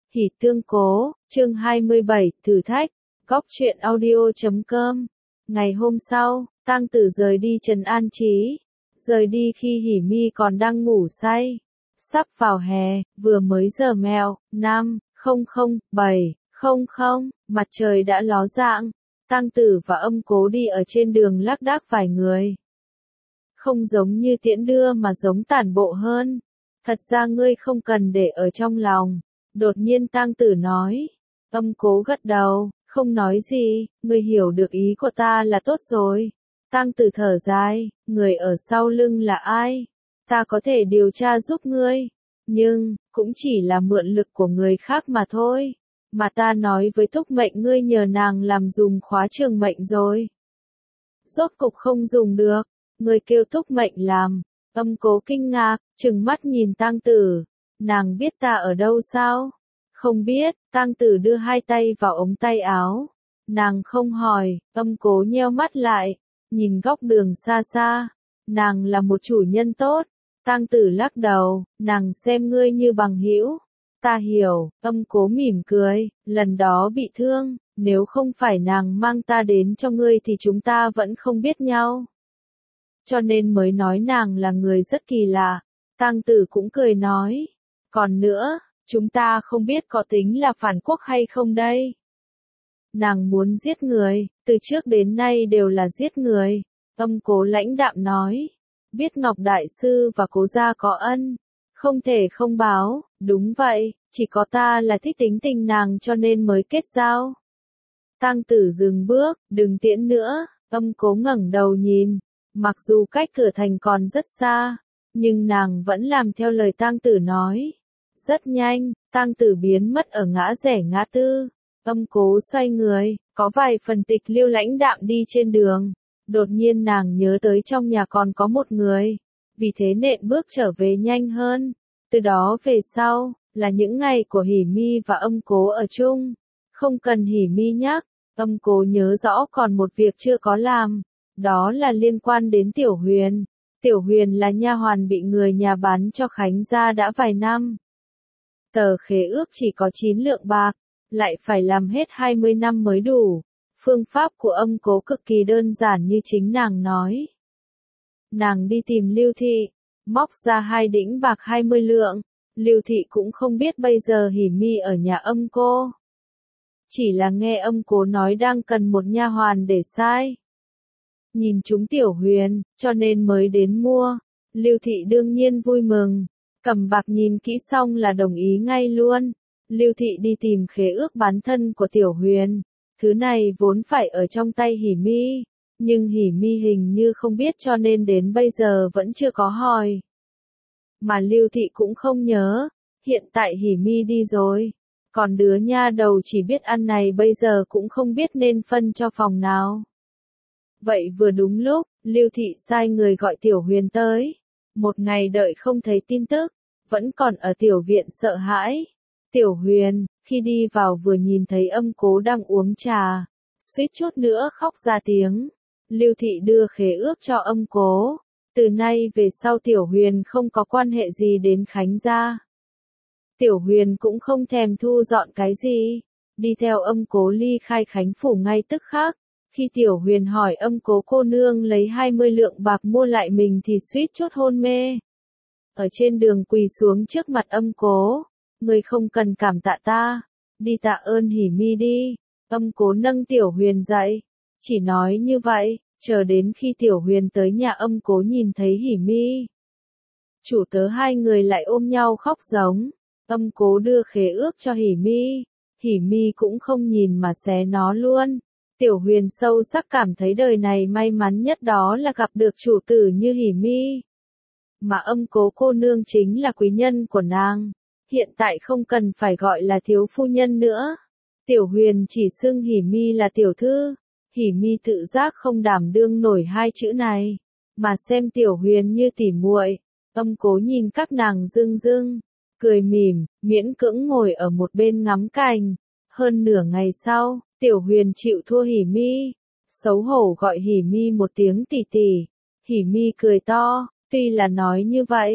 Hỉ tương cố, chương 27, thử thách, góc truyện audio.com. Ngày hôm sau, Tang Tử rời đi trấn an trí. Rời đi khi Hỉ Mi còn đang ngủ say. Sắp vào hè, vừa mới giờ mèo, 5:00:7:00, mặt trời đã ló dạng. Tang Tử và Âm Cố đi ở trên đường lác đác vài người. Không giống như tiễn đưa mà giống tản bộ hơn. Thật ra ngươi không cần để ở trong lòng. Đột nhiên Tang Tử nói. Âm Cố gật đầu, không nói gì, ngươi hiểu được ý của ta là tốt rồi. Tang Tử thở dài, người ở sau lưng là ai? Ta có thể điều tra giúp ngươi, nhưng, cũng chỉ là mượn lực của người khác mà thôi. Mà ta nói với Túc Mệnh ngươi nhờ nàng làm dùng khóa trường mệnh rồi. Rốt cục không dùng được, ngươi kêu Túc Mệnh làm. Âm Cố kinh ngạc, trừng mắt nhìn Tang Tử. Nàng biết ta ở đâu sao? Không biết. Tang Tử đưa hai tay vào ống tay áo. Nàng không hỏi. Âm Cố nheo mắt lại, nhìn góc đường xa xa. Nàng là một chủ nhân tốt. Tang Tử lắc đầu, nàng xem ngươi như bằng hữu. Ta hiểu. Âm Cố mỉm cười, lần đó bị thương, nếu không phải nàng mang ta đến cho ngươi thì chúng ta vẫn không biết nhau. Cho nên mới nói nàng là người rất kỳ lạ. Tang Tử cũng cười nói. Còn nữa, chúng ta không biết có tính là phản quốc hay không đây. Nàng muốn giết người, từ trước đến nay đều là giết người. Âm Cố lãnh đạm nói. Biết Ngọc Đại Sư và Cố gia có ân, không thể không báo. Đúng vậy, chỉ có ta là thích tính tình nàng cho nên mới kết giao. Tang Tử dừng bước, đừng tiễn nữa. Âm Cố ngẩng đầu nhìn. Mặc dù cách cửa thành còn rất xa, nhưng nàng vẫn làm theo lời Tang Tử nói. Rất nhanh, Tang Tử biến mất ở ngã rẽ ngã tư. Âm Cố xoay người, có vài phần tịch liêu lãnh đạm đi trên đường. Đột nhiên nàng nhớ tới trong nhà còn có một người, vì thế nện bước trở về nhanh hơn. Từ đó về sau, là những ngày của Hỉ Mi và Âm Cố ở chung. Không cần Hỉ Mi nhắc, Âm Cố nhớ rõ còn một việc chưa có làm. Đó là liên quan đến Tiểu Huyền. Tiểu Huyền là nha hoàn bị người nhà bán cho Khánh gia đã vài năm. Tờ khế ước chỉ có 9 lượng bạc, lại phải làm hết 20 năm mới đủ. Phương pháp của Âm Cố cực kỳ đơn giản như chính nàng nói. Nàng đi tìm Lưu Thị, móc ra 2 đĩnh bạc 20 lượng. Lưu Thị cũng không biết bây giờ Hỉ Mi ở nhà Âm Cô. Chỉ là nghe Âm Cố nói đang cần một nha hoàn để sai. Nhìn chúng Tiểu Huyền, cho nên mới đến mua. Lưu Thị đương nhiên vui mừng. Cầm bạc nhìn kỹ xong là đồng ý ngay luôn. Lưu Thị đi tìm khế ước bán thân của Tiểu Huyền. Thứ này vốn phải ở trong tay Hỉ Mi. Nhưng Hỉ Mi hình như không biết cho nên đến bây giờ vẫn chưa có hỏi. Mà Lưu Thị cũng không nhớ. Hiện tại Hỉ Mi đi rồi. Còn đứa nha đầu chỉ biết ăn này bây giờ cũng không biết nên phân cho phòng nào. Vậy vừa đúng lúc, Lưu Thị sai người gọi Tiểu Huyền tới. Một ngày đợi không thấy tin tức, vẫn còn ở tiểu viện sợ hãi. Tiểu Huyền, khi đi vào vừa nhìn thấy Âm Cố đang uống trà, suýt chút nữa khóc ra tiếng. Lưu Thị đưa khế ước cho Âm Cố. Từ nay về sau Tiểu Huyền không có quan hệ gì đến Khánh gia. Tiểu Huyền cũng không thèm thu dọn cái gì, đi theo Âm Cố ly khai Khánh phủ ngay tức khắc. Khi Tiểu Huyền hỏi Âm Cố cô nương lấy 20 lượng bạc mua lại mình thì suýt chút hôn mê. Ở trên đường quỳ xuống trước mặt Âm Cố. Ngươi không cần cảm tạ ta, đi tạ ơn Hỉ Mi đi. Âm Cố nâng Tiểu Huyền dậy, chỉ nói như vậy, chờ đến khi Tiểu Huyền tới nhà Âm Cố nhìn thấy Hỉ Mi. Chủ tớ hai người lại ôm nhau khóc giống. Âm Cố đưa khế ước cho Hỉ Mi. Hỉ Mi cũng không nhìn mà xé nó luôn. Tiểu Huyền sâu sắc cảm thấy đời này may mắn nhất đó là gặp được chủ tử như Hỉ Mi. Mà Âm Cố cô nương chính là quý nhân của nàng. Hiện tại không cần phải gọi là thiếu phu nhân nữa. Tiểu Huyền chỉ xưng Hỉ Mi là tiểu thư. Hỉ Mi tự giác không đảm đương nổi hai chữ này, mà xem Tiểu Huyền như tỉ muội. Âm Cố nhìn các nàng dưng dưng, cười mỉm, miễn cưỡng ngồi ở một bên ngắm cảnh. Hơn nửa ngày sau, Tiểu Huyền chịu thua Hỉ Mi, xấu hổ gọi Hỉ Mi một tiếng tỷ tỷ. Hỉ Mi cười to, tuy là nói như vậy,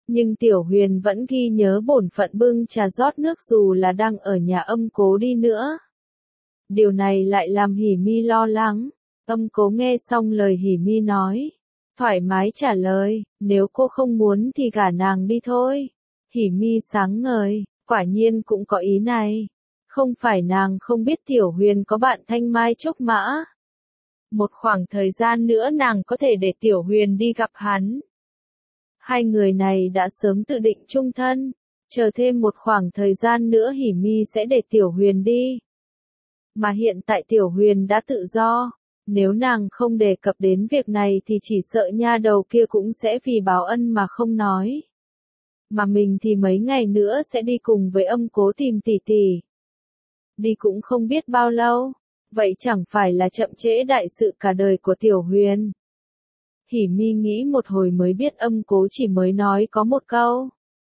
Nhưng Tiểu Huyền vẫn ghi nhớ bổn phận bưng trà rót nước dù là đang ở nhà Âm Cố đi nữa. Điều này lại làm Hỉ Mi lo lắng. Âm Cố nghe xong lời Hỉ Mi nói, thoải mái trả lời, nếu cô không muốn thì gả nàng đi thôi. Hỉ Mi sáng ngời, quả nhiên cũng có ý này. Không phải nàng không biết Tiểu Huyền có bạn thanh mai trúc mã. Một khoảng thời gian nữa nàng có thể để Tiểu Huyền đi gặp hắn. Hai người này đã sớm tự định chung thân, chờ thêm một khoảng thời gian nữa Hỉ Mi sẽ để Tiểu Huyền đi. Mà hiện tại Tiểu Huyền đã tự do, nếu nàng không đề cập đến việc này thì chỉ sợ nha đầu kia cũng sẽ vì báo ân mà không nói. Mà mình thì mấy ngày nữa sẽ đi cùng với Âm Cố tìm tỷ tỷ. Đi cũng không biết bao lâu, vậy chẳng phải là chậm trễ đại sự cả đời của Tiểu Huyền. Hỉ Mi nghĩ một hồi mới biết Âm Cố chỉ mới nói có một câu.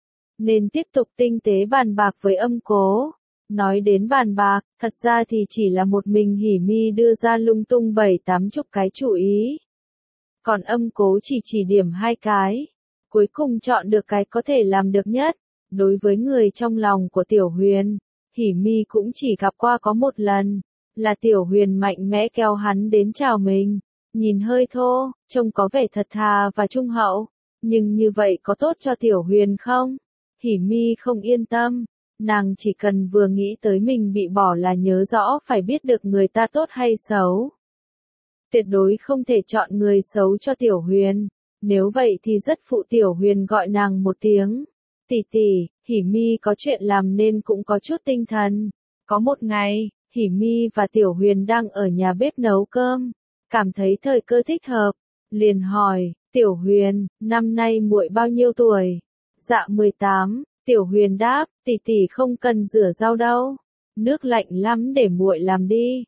Nên tiếp tục tinh tế bàn bạc với Âm Cố. Nói đến bàn bạc, thật ra thì chỉ là một mình Hỉ Mi đưa ra lung tung 7-80 cái chủ ý. Còn Âm Cố chỉ điểm 2 cái. Cuối cùng chọn được cái có thể làm được nhất. Đối với người trong lòng của Tiểu Huyền, Hỉ Mi cũng chỉ gặp qua có một lần. Là Tiểu Huyền mạnh mẽ kéo hắn đến chào mình. Nhìn hơi thô, trông có vẻ thật thà và trung hậu. Nhưng như vậy có tốt cho Tiểu Huyền không? Hỉ Mi không yên tâm. Nàng chỉ cần vừa nghĩ tới mình bị bỏ là nhớ rõ phải biết được người ta tốt hay xấu. Tuyệt đối không thể chọn người xấu cho Tiểu Huyền. Nếu vậy thì rất phụ Tiểu Huyền gọi nàng một tiếng. Tỷ tỷ, Hỉ Mi có chuyện làm nên cũng có chút tinh thần. Có một ngày, Hỉ Mi và Tiểu Huyền đang ở nhà bếp nấu cơm. Cảm thấy thời cơ thích hợp. Liền hỏi, Tiểu Huyền, năm nay muội bao nhiêu tuổi? Dạ 18. Tiểu Huyền đáp, tỷ tỷ không cần rửa rau đâu. Nước lạnh lắm để muội làm đi.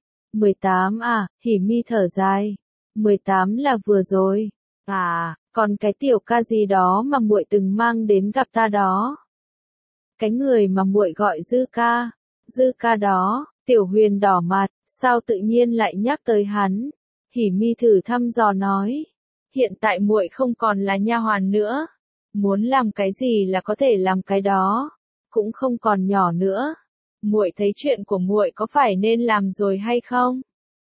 18 à, Hỉ Mi thở dài. 18 là vừa rồi. À, còn cái tiểu ca gì đó mà muội từng mang đến gặp ta đó. Cái người mà muội gọi Dư ca. Dư ca đó, Tiểu Huyền đỏ mặt, sao tự nhiên lại nhắc tới hắn. Hỉ Mi thử thăm dò nói. Hiện tại muội không còn là nha hoàn nữa. Muốn làm cái gì là có thể làm cái đó, cũng không còn nhỏ nữa. Muội thấy chuyện của muội có phải nên làm rồi hay không?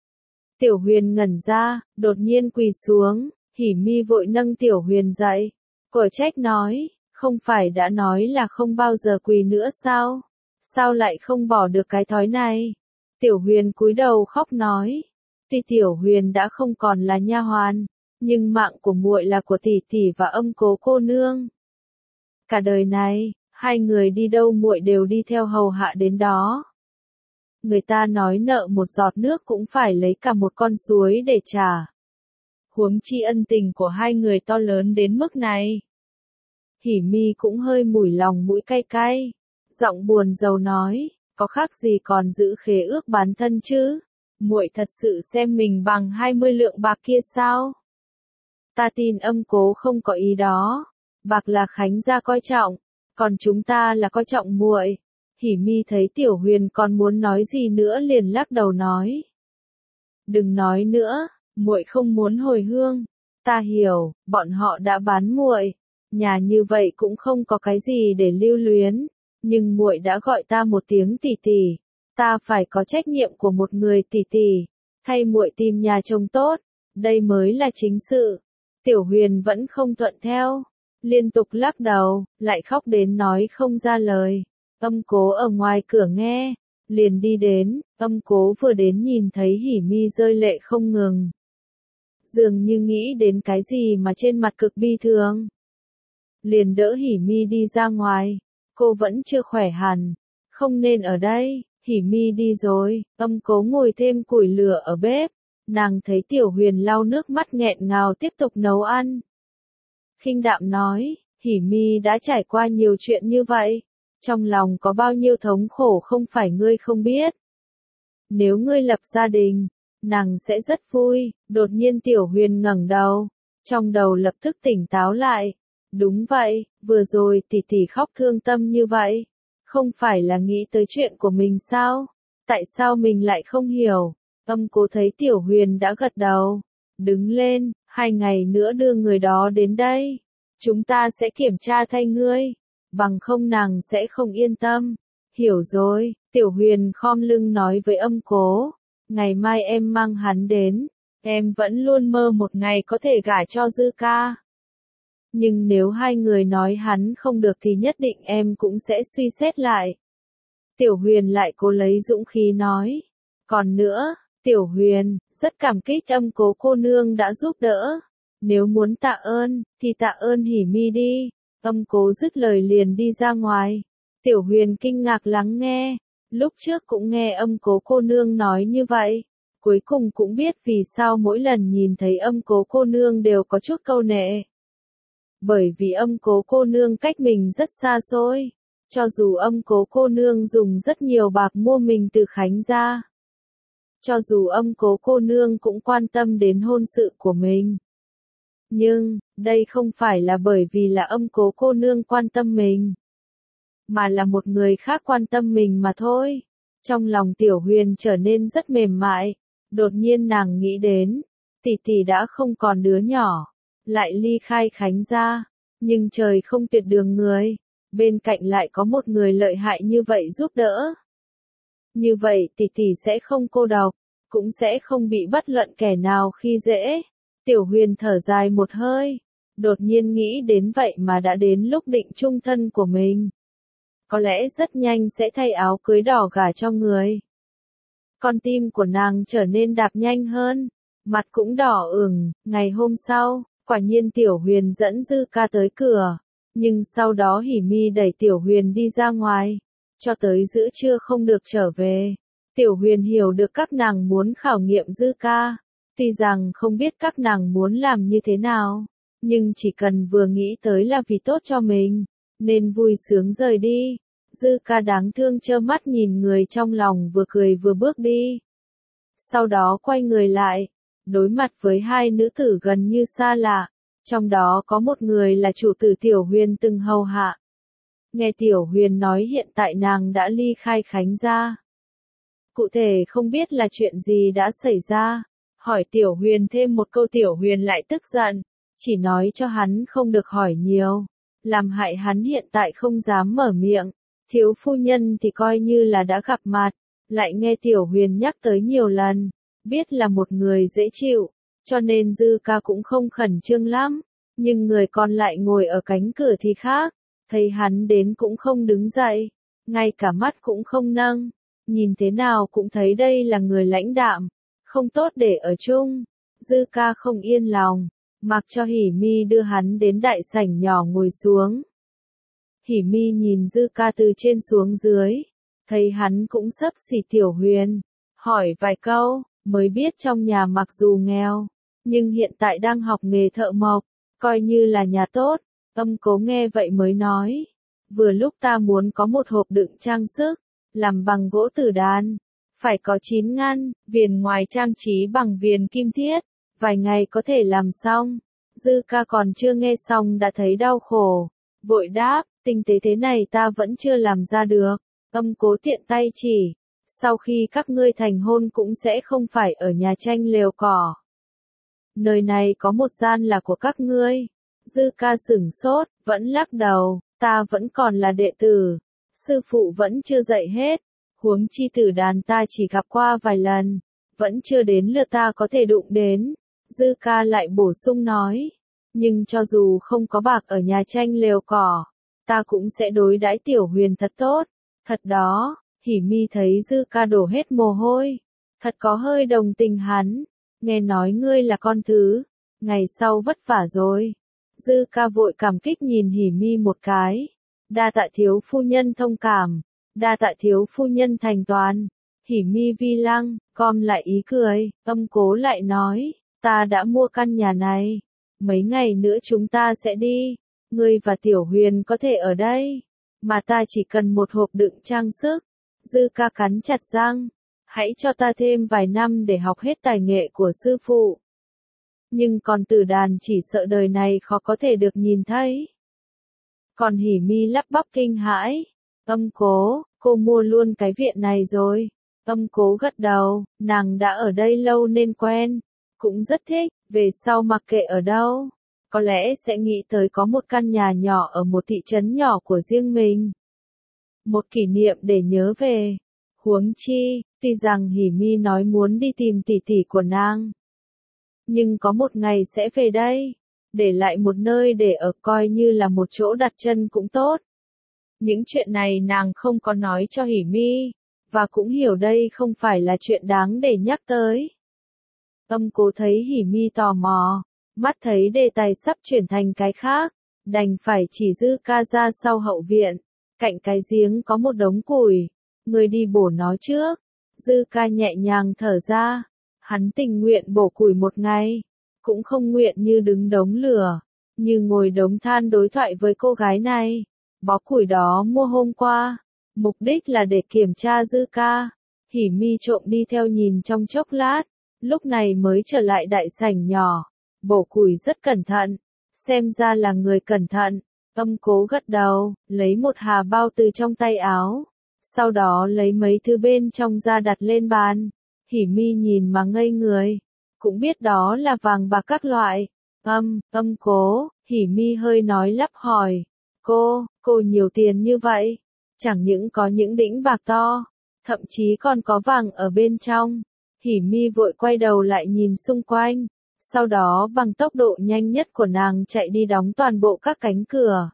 Tiểu Huyền ngẩn ra, đột nhiên quỳ xuống, Hỉ Mi vội nâng Tiểu Huyền dậy. Cở trách nói, không phải đã nói là không bao giờ quỳ nữa sao? Sao lại không bỏ được cái thói này? Tiểu Huyền cúi đầu khóc nói, tuy Tiểu Huyền đã không còn là nha hoàn, nhưng mạng của muội là của tỷ tỷ và Âm Cố cô nương. Cả đời này, hai người đi đâu muội đều đi theo hầu hạ đến đó. Người ta nói nợ một giọt nước cũng phải lấy cả một con suối để trả. Huống chi ân tình của hai người to lớn đến mức này. Hỉ Mi cũng hơi mủi lòng mũi cay cay, giọng buồn rầu nói, có khác gì còn giữ khế ước bán thân chứ? Muội thật sự xem mình bằng 20 lượng bạc kia sao? Ta tin Âm Cố không có ý đó. Bạc là Khánh gia coi trọng, còn chúng ta là coi trọng muội. Hỉ Mi thấy Tiểu Huyền còn muốn nói gì nữa liền lắc đầu nói. Đừng nói nữa, muội không muốn hồi hương. Ta hiểu, bọn họ đã bán muội. Nhà như vậy cũng không có cái gì để lưu luyến. Nhưng muội đã gọi ta một tiếng tỷ tỷ. Ta phải có trách nhiệm của một người tỷ tỷ. Thay muội tìm nhà chồng tốt. Đây mới là chính sự. Tiểu Huyền vẫn không thuận theo. Liên tục lắc đầu, lại khóc đến nói không ra lời. Âm Cố ở ngoài cửa nghe, liền đi đến, Âm Cố vừa đến nhìn thấy Hỉ Mi rơi lệ không ngừng. Dường như nghĩ đến cái gì mà trên mặt cực bi thương. Liền đỡ Hỉ Mi đi ra ngoài, cô vẫn chưa khỏe hẳn, không nên ở đây. Hỉ Mi đi rồi, Âm Cố ngồi thêm củi lửa ở bếp, nàng thấy Tiểu Huyền lau nước mắt nghẹn ngào tiếp tục nấu ăn. Khinh đạm nói, Hỉ Mi đã trải qua nhiều chuyện như vậy, trong lòng có bao nhiêu thống khổ không phải ngươi không biết. Nếu ngươi lập gia đình, nàng sẽ rất vui. Đột nhiên Tiểu Huyền ngẩng đầu, trong đầu lập tức tỉnh táo lại. Đúng vậy, vừa rồi tỷ tỷ khóc thương tâm như vậy, không phải là nghĩ tới chuyện của mình sao? Tại sao mình lại không hiểu? Âm Cố thấy Tiểu Huyền đã gật đầu, đứng lên, 2 ngày nữa đưa người đó đến đây. chúng ta sẽ kiểm tra thay ngươi, bằng không nàng sẽ không yên tâm. Hiểu rồi, Tiểu Huyền khom lưng nói với Âm Cố, ngày mai em mang hắn đến, em vẫn luôn mơ một ngày có thể gả cho Dư ca. Nhưng nếu hai người nói hắn không được thì nhất định em cũng sẽ suy xét lại. Tiểu Huyền lại cố lấy dũng khí nói. Còn nữa, Tiểu Huyền, rất cảm kích Âm Cố cô nương đã giúp đỡ. Nếu muốn tạ ơn, thì tạ ơn Hỉ Mi đi. Âm Cố dứt lời liền đi ra ngoài. Tiểu Huyền kinh ngạc lắng nghe. Lúc trước cũng nghe Âm Cố cô nương nói như vậy. Cuối cùng cũng biết vì sao mỗi lần nhìn thấy Âm Cố cô nương đều có chút câu nệ. Bởi vì Âm Cố cô nương cách mình rất xa xôi. Cho dù Âm Cố cô nương dùng rất nhiều bạc mua mình từ Khánh ra. Cho dù Âm Cố cô nương cũng quan tâm đến hôn sự của mình. Nhưng, đây không phải là bởi vì là Âm Cố cô nương quan tâm mình. Mà là một người khác quan tâm mình mà thôi. Trong lòng Tiểu Huyền trở nên rất mềm mại. Đột nhiên nàng nghĩ đến. Tỷ tỷ đã không còn đứa nhỏ. Lại ly khai Khánh ra. Nhưng trời không tuyệt đường người. Bên cạnh lại có một người lợi hại như vậy giúp đỡ. Như vậy tỷ tỷ sẽ không cô độc, cũng sẽ không bị bất luận kẻ nào khi dễ. Tiểu Huyền thở dài một hơi, đột nhiên nghĩ đến vậy mà đã đến lúc định chung thân của mình. Có lẽ rất nhanh sẽ thay áo cưới đỏ gả cho người. Con tim của nàng trở nên đạp nhanh hơn, mặt cũng đỏ ửng. Ngày hôm sau, quả nhiên Tiểu Huyền dẫn Dư ca tới cửa. Nhưng sau đó Hỉ Mi đẩy Tiểu Huyền đi ra ngoài, cho tới giữa trưa không được trở về. Tiểu Huyền hiểu được các nàng muốn khảo nghiệm Dư ca, tuy rằng không biết các nàng muốn làm như thế nào, nhưng chỉ cần vừa nghĩ tới là vì tốt cho mình, nên vui sướng rời đi. Dư ca đáng thương trơ mắt nhìn người trong lòng vừa cười vừa bước đi. Sau đó quay người lại, đối mặt với hai nữ tử gần như xa lạ. Trong đó có một người là chủ tử Tiểu Huyền từng hầu hạ. Nghe Tiểu Huyền nói hiện tại nàng đã ly khai Khánh ra. Cụ thể không biết là chuyện gì đã xảy ra. Hỏi Tiểu Huyền thêm một câu Tiểu Huyền lại tức giận. Chỉ nói cho hắn không được hỏi nhiều. Làm hại hắn hiện tại không dám mở miệng. Thiếu phu nhân thì coi như là đã gặp mặt. Lại nghe Tiểu Huyền nhắc tới nhiều lần. Biết là một người dễ chịu. Cho nên Dư ca cũng không khẩn trương lắm. Nhưng người còn lại ngồi ở cánh cửa thì khác. Thấy hắn đến cũng không đứng dậy. Ngay cả mắt cũng không nâng. Nhìn thế nào cũng thấy đây là người lãnh đạm. Không tốt để ở chung. Dư ca không yên lòng. Mặc cho Hỉ Mi đưa hắn đến đại sảnh nhỏ ngồi xuống. Hỉ Mi nhìn Dư ca từ trên xuống dưới. Thấy hắn cũng xấp xỉ Tiểu Huyền. Hỏi vài câu, mới biết trong nhà mặc dù nghèo. Nhưng hiện tại đang học nghề thợ mộc, coi như là nhà tốt. Âm Cố nghe vậy mới nói, vừa lúc ta muốn có một hộp đựng trang sức, làm bằng gỗ tử đàn, phải có 9 ngăn, viền ngoài trang trí bằng viền kim thiết, vài ngày có thể làm xong. Dư ca còn chưa nghe xong đã thấy đau khổ, vội đáp, tinh tế thế này ta vẫn chưa làm ra được. Âm Cố tiện tay chỉ, sau khi các ngươi thành hôn cũng sẽ không phải ở nhà tranh lều cỏ. Nơi này có một gian là của các ngươi. Dư ca sửng sốt, vẫn lắc đầu, ta vẫn còn là đệ tử. Sư phụ vẫn chưa dạy hết. Huống chi tử đàn ta chỉ gặp qua vài lần. Vẫn chưa đến lượt ta có thể đụng đến. Dư ca lại bổ sung nói. Nhưng cho dù không có bạc ở nhà tranh lều cỏ, ta cũng sẽ đối đãi Tiểu Huyền thật tốt. Thật đó, Hỉ Mi thấy Dư ca đổ hết mồ hôi. Thật có hơi đồng tình hắn. Nghe nói ngươi là con thứ. Ngày sau vất vả rồi. Dư ca vội cảm kích nhìn Hỉ Mi một cái. Đa tạ thiếu phu nhân thông cảm. Đa tạ thiếu phu nhân thành toàn. Hỉ Mi vi lăng, com lại ý cười. Âm Cố lại nói. Ta đã mua căn nhà này. Mấy ngày nữa chúng ta sẽ đi. Ngươi và Tiểu Huyền có thể ở đây. Mà ta chỉ cần một hộp đựng trang sức. Dư ca cắn chặt răng. Hãy cho ta thêm vài năm để học hết tài nghệ của sư phụ. Nhưng còn tử đàn chỉ sợ đời này khó có thể được nhìn thấy. Còn Hỉ Mi lắp bắp kinh hãi. Âm Cố, cô mua luôn cái viện này rồi. Âm Cố gật đầu, nàng đã ở đây lâu nên quen. Cũng rất thích, về sau mặc kệ ở đâu. có lẽ sẽ nghĩ tới có một căn nhà nhỏ ở một thị trấn nhỏ của riêng mình. Một kỷ niệm để nhớ về. Huống chi, tuy rằng Hỉ Mi nói muốn đi tìm tỷ tỷ của nàng, nhưng có một ngày sẽ về đây, để lại một nơi để ở coi như là một chỗ đặt chân cũng tốt. Những chuyện này nàng không có nói cho Hỉ Mi, và cũng hiểu đây không phải là chuyện đáng để nhắc tới. Âm Cố thấy Hỉ Mi tò mò, mắt thấy đề tài sắp chuyển thành cái khác, đành phải chỉ Dư Ca ra sau hậu viện, cạnh cái giếng có một đống củi, người đi bổ nó trước. Dư Ca nhẹ nhàng thở ra, hắn tình nguyện bổ củi một ngày, cũng không nguyện như đứng đống lửa, như ngồi đống than đối thoại với cô gái này. Bó củi đó mua hôm qua, mục đích là để kiểm tra Dư Ca. Hỉ Mi trộm đi theo nhìn trong chốc lát, lúc này mới trở lại đại sảnh nhỏ, bổ củi rất cẩn thận, xem ra là người cẩn thận. Âm Cố gật đầu, lấy một hà bao từ trong tay áo, sau đó lấy mấy thứ bên trong ra đặt lên bàn. Hỉ Mi nhìn mà ngây người, cũng biết đó là vàng bạc các loại. Âm Cố, Hỉ Mi hơi nói lắp hỏi, cô nhiều tiền như vậy, chẳng những có những đĩnh bạc to, thậm chí còn có vàng ở bên trong. Hỉ Mi vội quay đầu lại nhìn xung quanh, sau đó bằng tốc độ nhanh nhất của nàng chạy đi đóng toàn bộ các cánh cửa.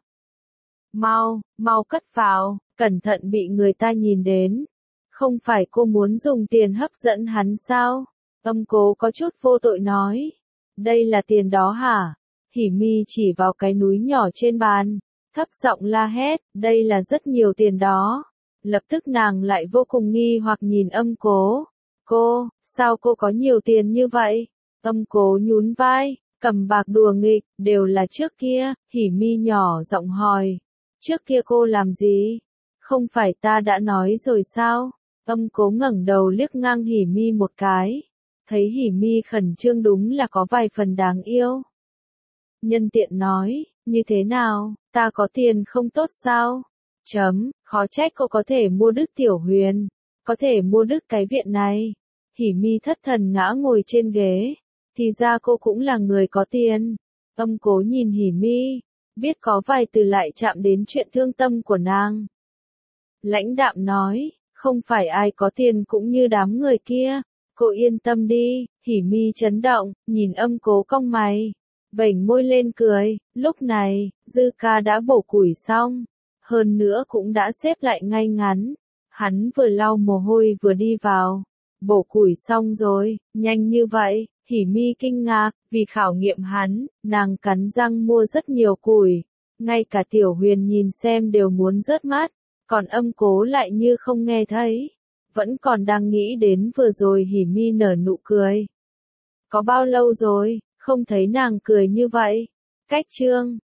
Mau cất vào, cẩn thận bị người ta nhìn đến. Không phải cô muốn dùng tiền hấp dẫn hắn sao? Âm Cố có chút vô tội nói. Đây là tiền đó hả? Hỉ Mi chỉ vào cái núi nhỏ trên bàn, thấp giọng la hét, đây là rất nhiều tiền đó. Lập tức nàng lại vô cùng nghi hoặc nhìn Âm Cố. Sao cô có nhiều tiền như vậy? Âm Cố nhún vai, cầm bạc đùa nghịch, đều là trước kia. Hỉ Mi nhỏ giọng hỏi, trước kia cô làm gì? Không phải ta đã nói rồi sao? Âm Cố ngẩng đầu liếc ngang Hỉ Mi một cái, thấy Hỉ Mi khẩn trương đúng là có vài phần đáng yêu. Nhân tiện nói, như thế nào, ta có tiền không tốt sao? Khó trách cô có thể mua đứt Tiểu Huyền, có thể mua đứt cái viện này. Hỉ Mi thất thần ngã ngồi trên ghế, thì ra cô cũng là người có tiền. Âm Cố nhìn Hỉ Mi, biết có vài từ lại chạm đến chuyện thương tâm của nàng. Lãnh đạm nói, không phải ai có tiền cũng như đám người kia, cô yên tâm đi. Hỉ Mi chấn động, nhìn Âm Cố cong mày, vểnh môi lên cười. Lúc này, Dư Ca đã bổ củi xong, hơn nữa cũng đã xếp lại ngay ngắn. Hắn vừa lau mồ hôi vừa đi vào. Bổ củi xong rồi, nhanh như vậy. Hỉ Mi kinh ngạc, vì khảo nghiệm hắn, nàng cắn răng mua rất nhiều củi. Ngay cả Tiểu Huyền nhìn xem đều muốn rớt mắt, còn Âm Cố lại như không nghe thấy. Vẫn còn đang nghĩ đến vừa rồi. Hỉ Mi nở nụ cười. Có bao lâu rồi, không thấy nàng cười như vậy? Cách chương